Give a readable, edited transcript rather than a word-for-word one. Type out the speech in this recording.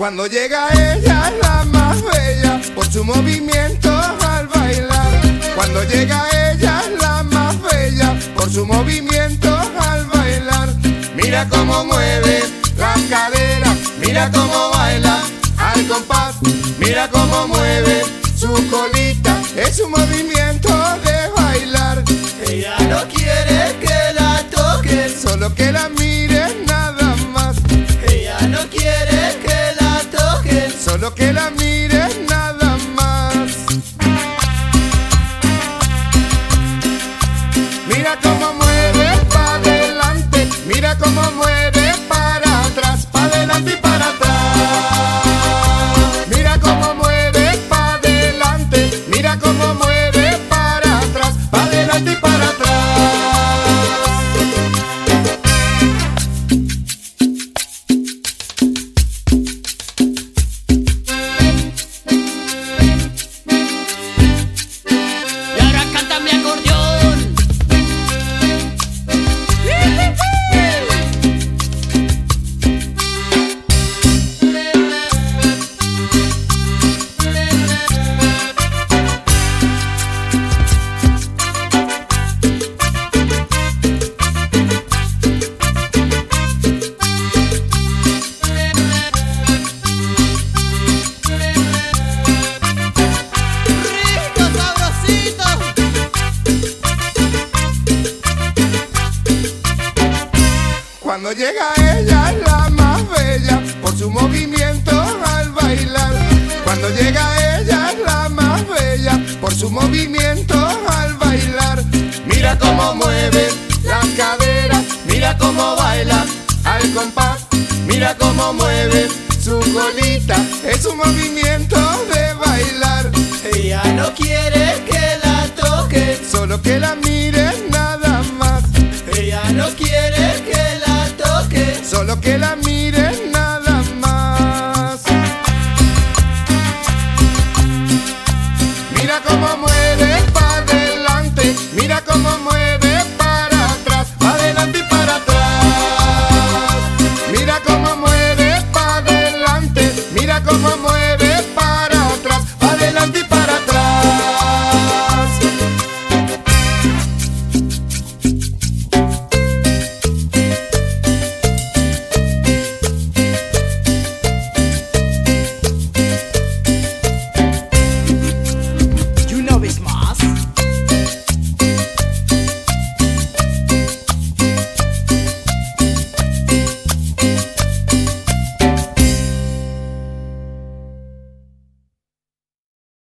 Cuando llega ella es la más bella por su movimiento al bailar. Cuando llega ella es la más bella por su movimiento al bailar. Mira cómo mueve las caderas, mira cómo baila al compás. Mira cómo mueve su colita, es un movimiento de bailar. Ella no quiere que la toquen, Solo que la miren nada más. ella no quiere que la toquen. Solo que la miren nada más. Mira cómo mueve para adelante, mira cómo mueve para atrás, para adelante y para atrás. Mira cómo mueve para adelante, mira cómo mueve para atrás, para adelante y para atrás. Y ahora canta mi acordeón. Rico, sabrosito. Cuando llega ella es la más bella por su movimiento al bailar. Cuando llega ella es la más bella por su movimiento al bailar. Mira cómo mueve las caderas, mira cómo baila al compás. Mira cómo mueve su colita, es un movimiento de bailar. Ella no quiere que la toquen, Solo que la miren nada más. ella no quiere que la toquen. Solo que la miren